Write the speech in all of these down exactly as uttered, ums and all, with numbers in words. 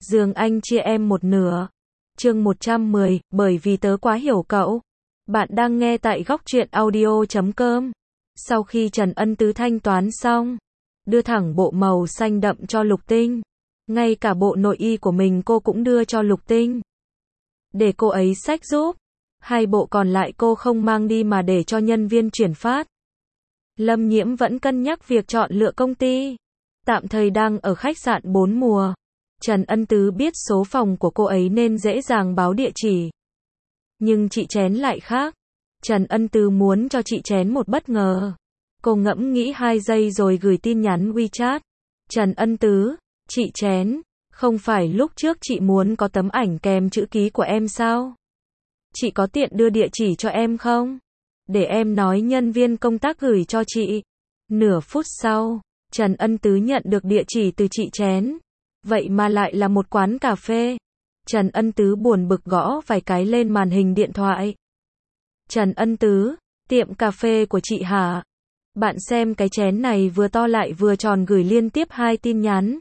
giường anh chia em một nửa. Chương một trăm mười, bởi vì tớ quá hiểu cậu. Bạn đang nghe tại góc truyện audio chấm com. Sau khi Trần Ân Tứ thanh toán xong, đưa thẳng bộ màu xanh đậm cho Lục Tinh. Ngay cả bộ nội y của mình cô cũng đưa cho Lục Tinh, để cô ấy xách giúp. Hai bộ còn lại cô không mang đi mà để cho nhân viên chuyển phát. Lâm Nhiễm vẫn cân nhắc việc chọn lựa công ty. Tạm thời đang ở khách sạn bốn mùa. Trần Ân Tứ biết số phòng của cô ấy nên dễ dàng báo địa chỉ. Nhưng chị Chén lại khác. Trần Ân Tứ muốn cho chị Chén một bất ngờ. Cô ngẫm nghĩ hai giây rồi gửi tin nhắn WeChat. Trần Ân Tứ, chị Chén, không phải lúc trước chị muốn có tấm ảnh kèm chữ ký của em sao? Chị có tiện đưa địa chỉ cho em không? Để em nói nhân viên công tác gửi cho chị. Nửa phút sau, Trần Ân Tứ nhận được địa chỉ từ chị Chén. Vậy mà lại là một quán cà phê. Trần Ân Tứ buồn bực gõ vài cái lên màn hình điện thoại. Trần Ân Tứ, tiệm cà phê của chị hả? Bạn xem cái chén này vừa to lại vừa tròn, gửi liên tiếp hai tin nhắn.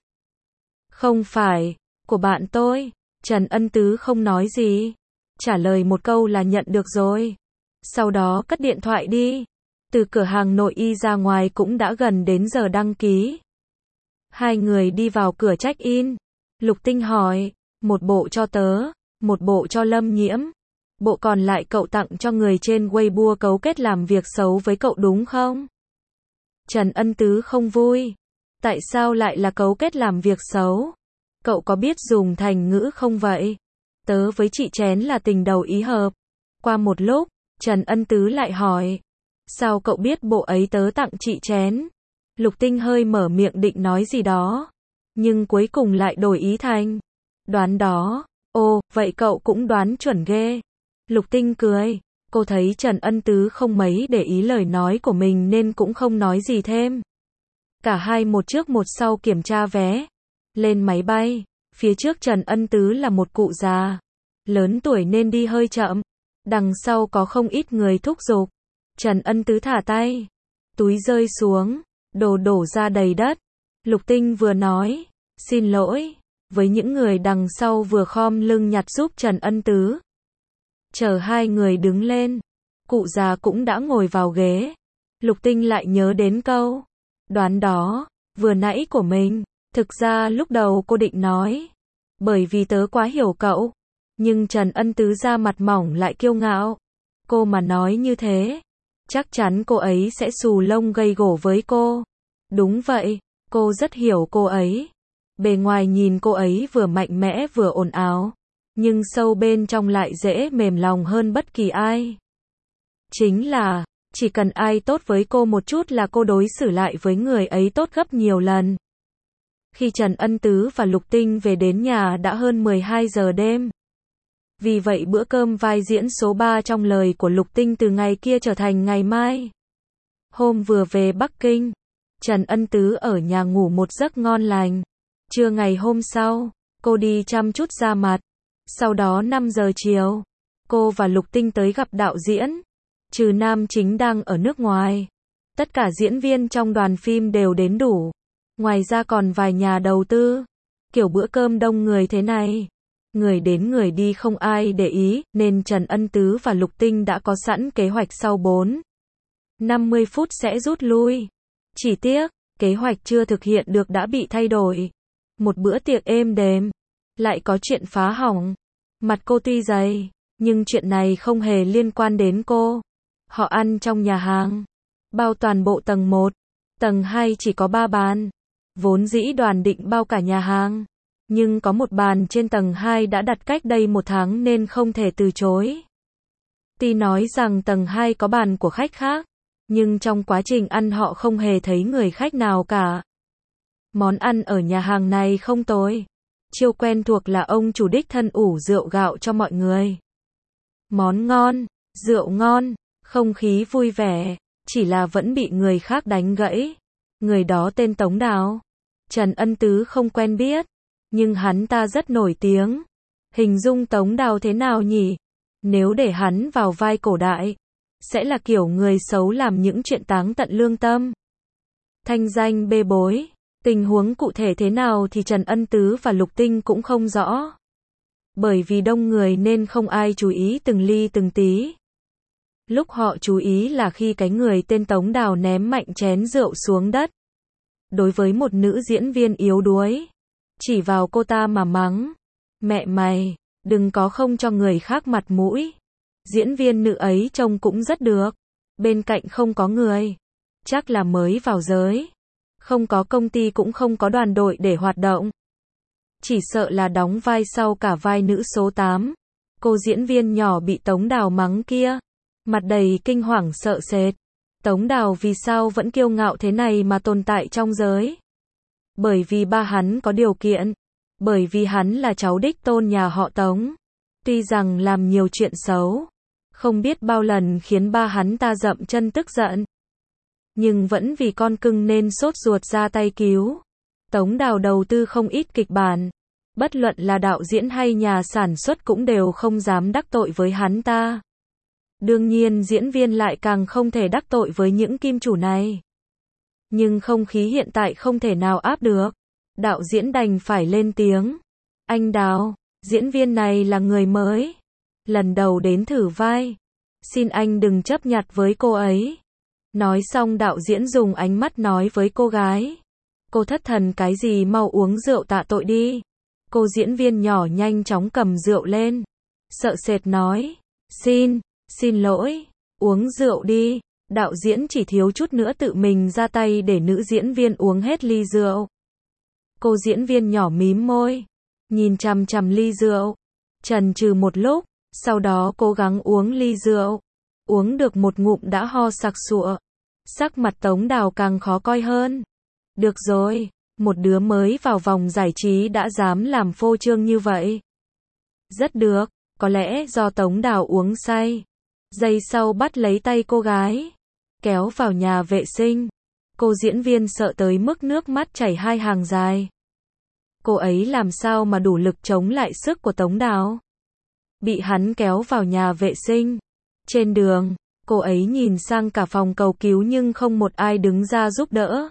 Không phải, của bạn tôi. Trần Ân Tứ không nói gì. Trả lời một câu là nhận được rồi. Sau đó cất điện thoại đi. Từ cửa hàng nội y ra ngoài cũng đã gần đến giờ đăng ký. Hai người đi vào cửa check-in. Lục Tinh hỏi, một bộ cho tớ, một bộ cho Lâm Nhiễm. Bộ còn lại cậu tặng cho người trên Weibo cấu kết làm việc xấu với cậu đúng không? Trần Ân Tứ không vui. Tại sao lại là cấu kết làm việc xấu? Cậu có biết dùng thành ngữ không vậy? Tớ với chị Chén là tình đầu ý hợp. Qua một lúc, Trần Ân Tứ lại hỏi, sao cậu biết bộ ấy tớ tặng chị Chén? Lục Tinh hơi mở miệng định nói gì đó, nhưng cuối cùng lại đổi ý thành đoán đó. Ồ, vậy cậu cũng đoán chuẩn ghê. Lục Tinh cười. Cô thấy Trần Ân Tứ không mấy để ý lời nói của mình nên cũng không nói gì thêm. Cả hai một trước một sau kiểm tra vé. Lên máy bay. Phía trước Trần Ân Tứ là một cụ già, lớn tuổi nên đi hơi chậm. Đằng sau có không ít người thúc giục. Trần Ân Tứ thả tay. Túi rơi xuống. Đồ đổ ra đầy đất. Lục Tinh vừa nói, xin lỗi, với những người đằng sau vừa khom lưng nhặt giúp Trần Ân Tứ. Chờ hai người đứng lên, cụ già cũng đã ngồi vào ghế. Lục Tinh lại nhớ đến câu đoán đó vừa nãy của mình. Thực ra lúc đầu cô định nói, bởi vì tớ quá hiểu cậu. Nhưng Trần Ân Tứ da mặt mỏng lại kiêu ngạo. Cô mà nói như thế, chắc chắn cô ấy sẽ xù lông gây gổ với cô. Đúng vậy, cô rất hiểu cô ấy. Bề ngoài nhìn cô ấy vừa mạnh mẽ vừa ồn ào, nhưng sâu bên trong lại dễ mềm lòng hơn bất kỳ ai. Chính là, chỉ cần ai tốt với cô một chút là cô đối xử lại với người ấy tốt gấp nhiều lần. Khi Trần Ân Tứ và Lục Tinh về đến nhà đã hơn mười hai giờ đêm. Vì vậy bữa cơm vai diễn số ba trong lời của Lục Tinh từ ngày kia trở thành ngày mai. Hôm vừa về Bắc Kinh, Trần Ân Tứ ở nhà ngủ một giấc ngon lành. Trưa ngày hôm sau, cô đi chăm chút da mặt. Sau đó năm giờ chiều, cô và Lục Tinh tới gặp đạo diễn. Trừ nam chính đang ở nước ngoài, tất cả diễn viên trong đoàn phim đều đến đủ. Ngoài ra còn vài nhà đầu tư. Kiểu bữa cơm đông người thế này, người đến người đi không ai để ý, nên Trần Ân Tứ và Lục Tinh đã có sẵn kế hoạch sau bốn năm mươi phút sẽ rút lui. Chỉ tiếc, kế hoạch chưa thực hiện được đã bị thay đổi. Một bữa tiệc êm đềm, lại có chuyện phá hỏng. Mặt cô tuy dày, nhưng chuyện này không hề liên quan đến cô. Họ ăn trong nhà hàng, bao toàn bộ tầng một. Tầng hai chỉ có ba bàn. Vốn dĩ đoàn định bao cả nhà hàng, nhưng có một bàn trên tầng hai đã đặt cách đây một tháng nên không thể từ chối. Tuy nói rằng tầng hai có bàn của khách khác, nhưng trong quá trình ăn họ không hề thấy người khách nào cả. Món ăn ở nhà hàng này không tồi. Chiêu quen thuộc là ông chủ đích thân ủ rượu gạo cho mọi người. Món ngon, rượu ngon, không khí vui vẻ, chỉ là vẫn bị người khác đánh gãy. Người đó tên Tống Đào. Trần Ân Tứ không quen biết, nhưng hắn ta rất nổi tiếng. Hình dung Tống Đào thế nào nhỉ? Nếu để hắn vào vai cổ đại, sẽ là kiểu người xấu làm những chuyện táng tận lương tâm. Thanh danh bê bối. Tình huống cụ thể thế nào thì Trần Ân Tứ và Lục Tinh cũng không rõ. Bởi vì đông người nên không ai chú ý từng ly từng tí. Lúc họ chú ý là khi cái người tên Tống Đào ném mạnh chén rượu xuống đất. Đối với một nữ diễn viên yếu đuối, chỉ vào cô ta mà mắng. Mẹ mày, đừng có không cho người khác mặt mũi. Diễn viên nữ ấy trông cũng rất được. Bên cạnh không có người. Chắc là mới vào giới. Không có công ty cũng không có đoàn đội để hoạt động. Chỉ sợ là đóng vai sau cả vai nữ số tám. Cô diễn viên nhỏ bị Tống Đào mắng kia. Mặt đầy kinh hoàng sợ sệt. Tống Đào vì sao vẫn kiêu ngạo thế này mà tồn tại trong giới? Bởi vì ba hắn có điều kiện. Bởi vì hắn là cháu đích tôn nhà họ Tống. Tuy rằng làm nhiều chuyện xấu. Không biết bao lần khiến ba hắn ta dậm chân tức giận. Nhưng vẫn vì con cưng nên sốt ruột ra tay cứu. Tống Đào đầu tư không ít kịch bản. Bất luận là đạo diễn hay nhà sản xuất cũng đều không dám đắc tội với hắn ta. Đương nhiên diễn viên lại càng không thể đắc tội với những kim chủ này. Nhưng không khí hiện tại không thể nào áp được. Đạo diễn đành phải lên tiếng. Anh Đào, diễn viên này là người mới. Lần đầu đến thử vai. Xin anh đừng chấp nhặt với cô ấy. Nói xong đạo diễn dùng ánh mắt nói với cô gái. Cô thất thần cái gì, mau uống rượu tạ tội đi. Cô diễn viên nhỏ nhanh chóng cầm rượu lên. Sợ sệt nói. Xin, xin lỗi, uống rượu đi. Đạo diễn chỉ thiếu chút nữa tự mình ra tay để nữ diễn viên uống hết ly rượu. Cô diễn viên nhỏ mím môi. Nhìn chằm chằm ly rượu. Chần chừ một lúc. Sau đó cố gắng uống ly rượu. Uống được một ngụm đã ho sặc sụa. Sắc mặt Tống Đào càng khó coi hơn. Được rồi, một đứa mới vào vòng giải trí đã dám làm phô trương như vậy. Rất được, có lẽ do Tống Đào uống say. Giây sau bắt lấy tay cô gái, kéo vào nhà vệ sinh. Cô diễn viên sợ tới mức nước mắt chảy hai hàng dài. Cô ấy làm sao mà đủ lực chống lại sức của Tống Đào? Bị hắn kéo vào nhà vệ sinh. Trên đường, cô ấy nhìn sang cả phòng cầu cứu nhưng không một ai đứng ra giúp đỡ.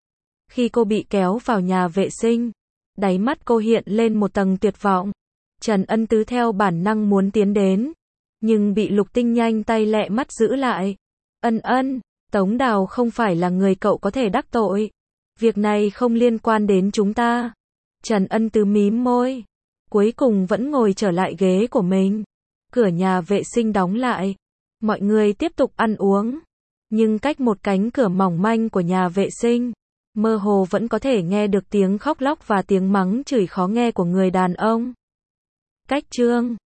Khi cô bị kéo vào nhà vệ sinh, đáy mắt cô hiện lên một tầng tuyệt vọng. Trần Ân Tứ theo bản năng muốn tiến đến, nhưng bị Lục Tinh nhanh tay lẹ mắt giữ lại. Ân Ân, Tống Đào không phải là người cậu có thể đắc tội. Việc này không liên quan đến chúng ta. Trần Ân Tứ mím môi. Cuối cùng vẫn ngồi trở lại ghế của mình. Cửa nhà vệ sinh đóng lại. Mọi người tiếp tục ăn uống. Nhưng cách một cánh cửa mỏng manh của nhà vệ sinh, mơ hồ vẫn có thể nghe được tiếng khóc lóc và tiếng mắng chửi khó nghe của người đàn ông. Cách chương